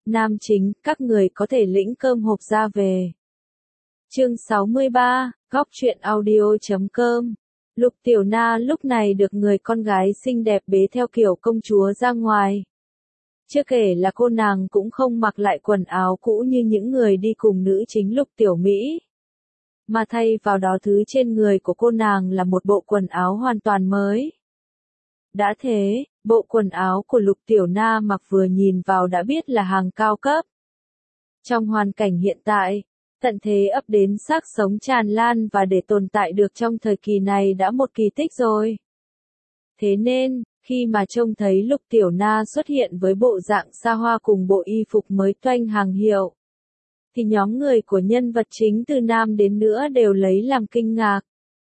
Nam chính, các người có thể lĩnh cơm hộp ra về. Chương 63, góc truyện audio.com. Lục Tiểu Na lúc này được người con gái xinh đẹp bế theo kiểu công chúa ra ngoài. Chưa kể là cô nàng cũng không mặc lại quần áo cũ như những người đi cùng nữ chính Lục Tiểu Mỹ. Mà thay vào đó thứ trên người của cô nàng là một bộ quần áo hoàn toàn mới. Đã thế, bộ quần áo của Lục Tiểu Na mặc vừa nhìn vào đã biết là hàng cao cấp. Trong hoàn cảnh hiện tại, tận thế ấp đến xác sống tràn lan và để tồn tại được trong thời kỳ này đã một kỳ tích rồi. Thế nên, khi mà trông thấy Lục Tiểu Na xuất hiện với bộ dạng xa hoa cùng bộ y phục mới toanh hàng hiệu, thì nhóm người của nhân vật chính từ nam đến nữ đều lấy làm kinh ngạc.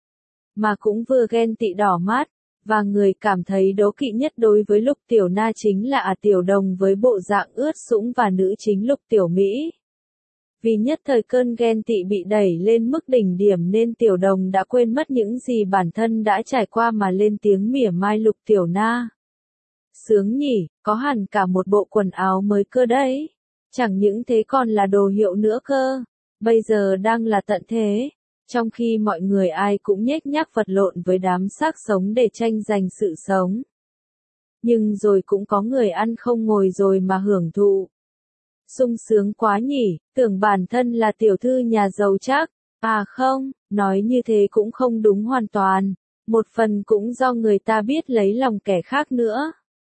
Mà cũng vừa ghen tị đỏ mắt, và người cảm thấy đố kỵ nhất đối với Lục Tiểu Na chính là Tiểu Đồng với bộ dạng ướt sũng và nữ chính Lục Tiểu Mỹ. Vì nhất thời cơn ghen tị bị đẩy lên mức đỉnh điểm nên Tiểu Đồng đã quên mất những gì bản thân đã trải qua mà lên tiếng mỉa mai Lục Tiểu Na. Sướng nhỉ, có hẳn cả một bộ quần áo mới cơ đấy. Chẳng những thế còn là đồ hiệu nữa cơ. Bây giờ đang là tận thế. Trong khi mọi người ai cũng nhếch nhác vật lộn với đám xác sống để tranh giành sự sống. Nhưng rồi cũng có người ăn không ngồi rồi mà hưởng thụ. Sung sướng quá nhỉ, tưởng bản thân là tiểu thư nhà giàu chắc. À không, nói như thế cũng không đúng hoàn toàn. Một phần cũng do người ta biết lấy lòng kẻ khác nữa.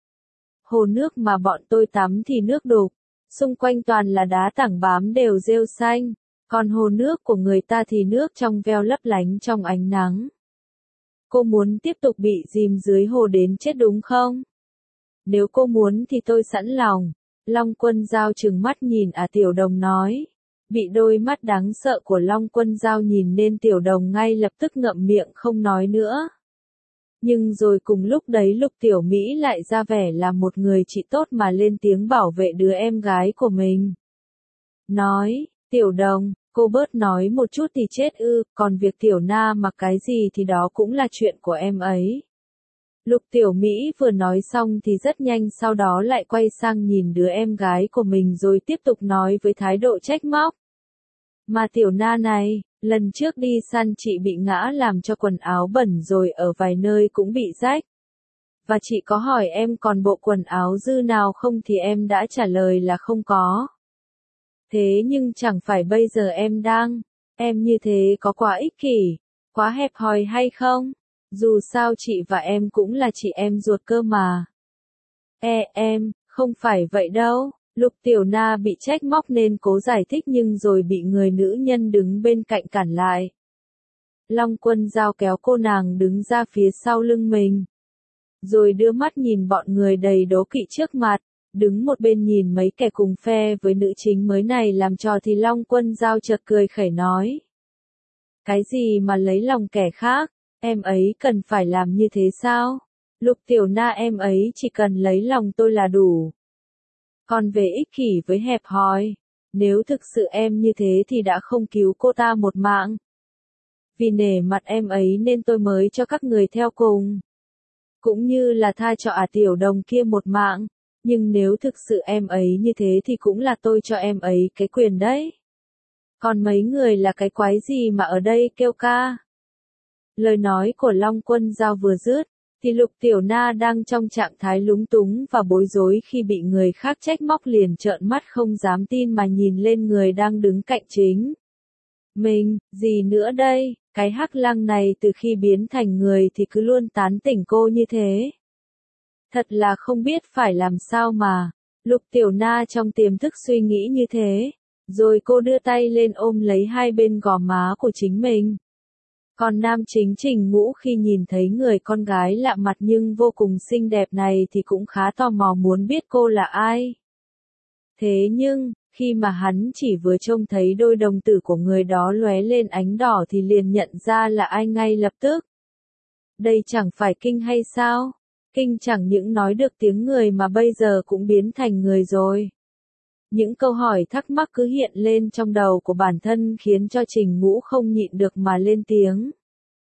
Hồ nước mà bọn tôi tắm thì nước đục. Xung quanh toàn là đá tảng bám đều rêu xanh. Còn hồ nước của người ta thì nước trong veo lấp lánh trong ánh nắng. Cô muốn tiếp tục bị dìm dưới hồ đến chết đúng không? Nếu cô muốn thì tôi sẵn lòng. Long Quân Dao trừng mắt nhìn Tiểu Đồng nói. Bị đôi mắt đáng sợ của Long Quân Dao nhìn nên Tiểu Đồng ngay lập tức ngậm miệng không nói nữa. Nhưng rồi cùng lúc đấy Lục Tiểu Mỹ lại ra vẻ là một người chị tốt mà lên tiếng bảo vệ đứa em gái của mình. Nói, Tiểu Đồng, cô bớt nói một chút thì chết ư, còn việc Tiểu Na mặc cái gì thì đó cũng là chuyện của em ấy. Lục Tiểu Mỹ vừa nói xong thì rất nhanh sau đó lại quay sang nhìn đứa em gái của mình rồi tiếp tục nói với thái độ trách móc. Mà Tiểu Na này, lần trước đi săn chị bị ngã làm cho quần áo bẩn rồi ở vài nơi cũng bị rách. Và chị có hỏi em còn bộ quần áo dư nào không thì em đã trả lời là không có. Thế nhưng chẳng phải bây giờ em như thế có quá ích kỷ, quá hẹp hòi hay không? Dù sao chị và em cũng là chị em ruột cơ mà. Em, không phải vậy đâu. Lục Tiểu Na bị trách móc nên cố giải thích nhưng rồi bị người nữ nhân đứng bên cạnh cản lại. Long Quân Dao kéo cô nàng đứng ra phía sau lưng mình. Rồi đưa mắt nhìn bọn người đầy đố kỵ trước mặt, đứng một bên nhìn mấy kẻ cùng phe với nữ chính mới này làm trò thì Long Quân Dao chợt cười khẩy nói. Cái gì mà lấy lòng kẻ khác, em ấy cần phải làm như thế sao? Lục Tiểu Na em ấy chỉ cần lấy lòng tôi là đủ. Còn về ích kỷ với hẹp hòi, nếu thực sự em như thế thì đã không cứu cô ta một mạng. Vì nể mặt em ấy nên tôi mới cho các người theo cùng. Cũng như là tha cho Tiểu Đồng kia một mạng, nhưng nếu thực sự em ấy như thế thì cũng là tôi cho em ấy cái quyền đấy. Còn mấy người là cái quái gì mà ở đây kêu ca? Lời nói của Long Quân Dao vừa dứt, thì Lục Tiểu Na đang trong trạng thái lúng túng và bối rối khi bị người khác trách móc liền trợn mắt không dám tin mà nhìn lên người đang đứng cạnh chính. Mình, gì nữa đây, cái hắc lăng này từ khi biến thành người thì cứ luôn tán tỉnh cô như thế. Thật là không biết phải làm sao mà, Lục Tiểu Na trong tiềm thức suy nghĩ như thế, rồi cô đưa tay lên ôm lấy hai bên gò má của chính mình. Còn nam chính Trình Ngũ khi nhìn thấy người con gái lạ mặt nhưng vô cùng xinh đẹp này thì cũng khá tò mò muốn biết cô là ai. Thế nhưng, khi mà hắn chỉ vừa trông thấy đôi đồng tử của người đó lóe lên ánh đỏ thì liền nhận ra là ai ngay lập tức. Đây chẳng phải Kinh hay sao? Kinh chẳng những nói được tiếng người mà bây giờ cũng biến thành người rồi. Những câu hỏi thắc mắc cứ hiện lên trong đầu của bản thân khiến cho Trình Ngũ không nhịn được mà lên tiếng.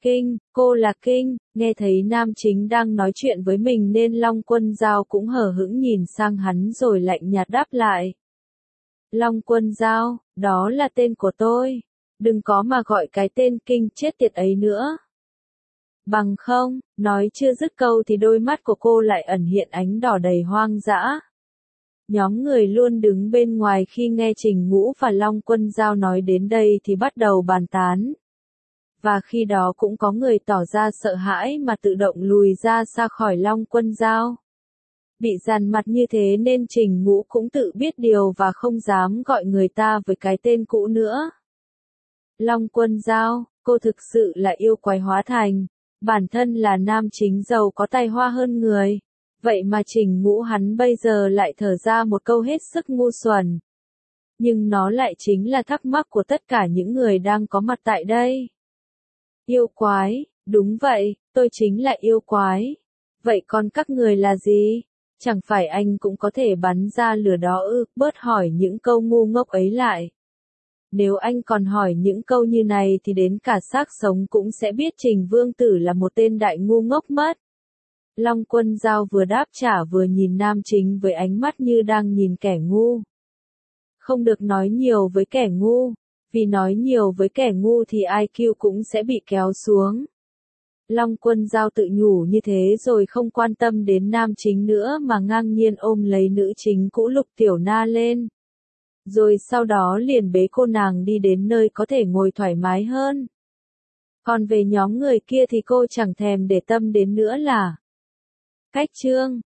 Kinh, cô là Kinh, nghe thấy nam chính đang nói chuyện với mình nên Long Quân Dao cũng hờ hững nhìn sang hắn rồi lạnh nhạt đáp lại. Long Quân Dao, đó là tên của tôi. Đừng có mà gọi cái tên Kinh chết tiệt ấy nữa. Bằng không, nói chưa dứt câu thì đôi mắt của cô lại ẩn hiện ánh đỏ đầy hoang dã. Nhóm người luôn đứng bên ngoài khi nghe Trình Ngũ và Long Quân Dao nói đến đây thì bắt đầu bàn tán. Và khi đó cũng có người tỏ ra sợ hãi mà tự động lùi ra xa khỏi Long Quân Dao. Bị dằn mặt như thế nên Trình Ngũ cũng tự biết điều và không dám gọi người ta với cái tên cũ nữa. Long Quân Dao, cô thực sự là yêu quái hóa thành. Bản thân là nam chính giàu có tài hoa hơn người. Vậy mà Trình Ngũ hắn bây giờ lại thở ra một câu hết sức ngu xuẩn. Nhưng nó lại chính là thắc mắc của tất cả những người đang có mặt tại đây. Yêu quái, đúng vậy, tôi chính là yêu quái. Vậy còn các người là gì? Chẳng phải anh cũng có thể bắn ra lửa đó ư? Bớt hỏi những câu ngu ngốc ấy lại. Nếu anh còn hỏi những câu như này thì đến cả xác sống cũng sẽ biết Trình Vương Tử là một tên đại ngu ngốc mất. Long Quân Dao vừa đáp trả vừa nhìn nam chính với ánh mắt như đang nhìn kẻ ngu. Không được nói nhiều với kẻ ngu, vì nói nhiều với kẻ ngu thì IQ cũng sẽ bị kéo xuống. Long Quân Dao tự nhủ như thế rồi không quan tâm đến nam chính nữa mà ngang nhiên ôm lấy nữ chính cũ Lục Tiểu Na lên. Rồi sau đó liền bế cô nàng đi đến nơi có thể ngồi thoải mái hơn. Còn về nhóm người kia thì cô chẳng thèm để tâm đến nữa là. Cách chương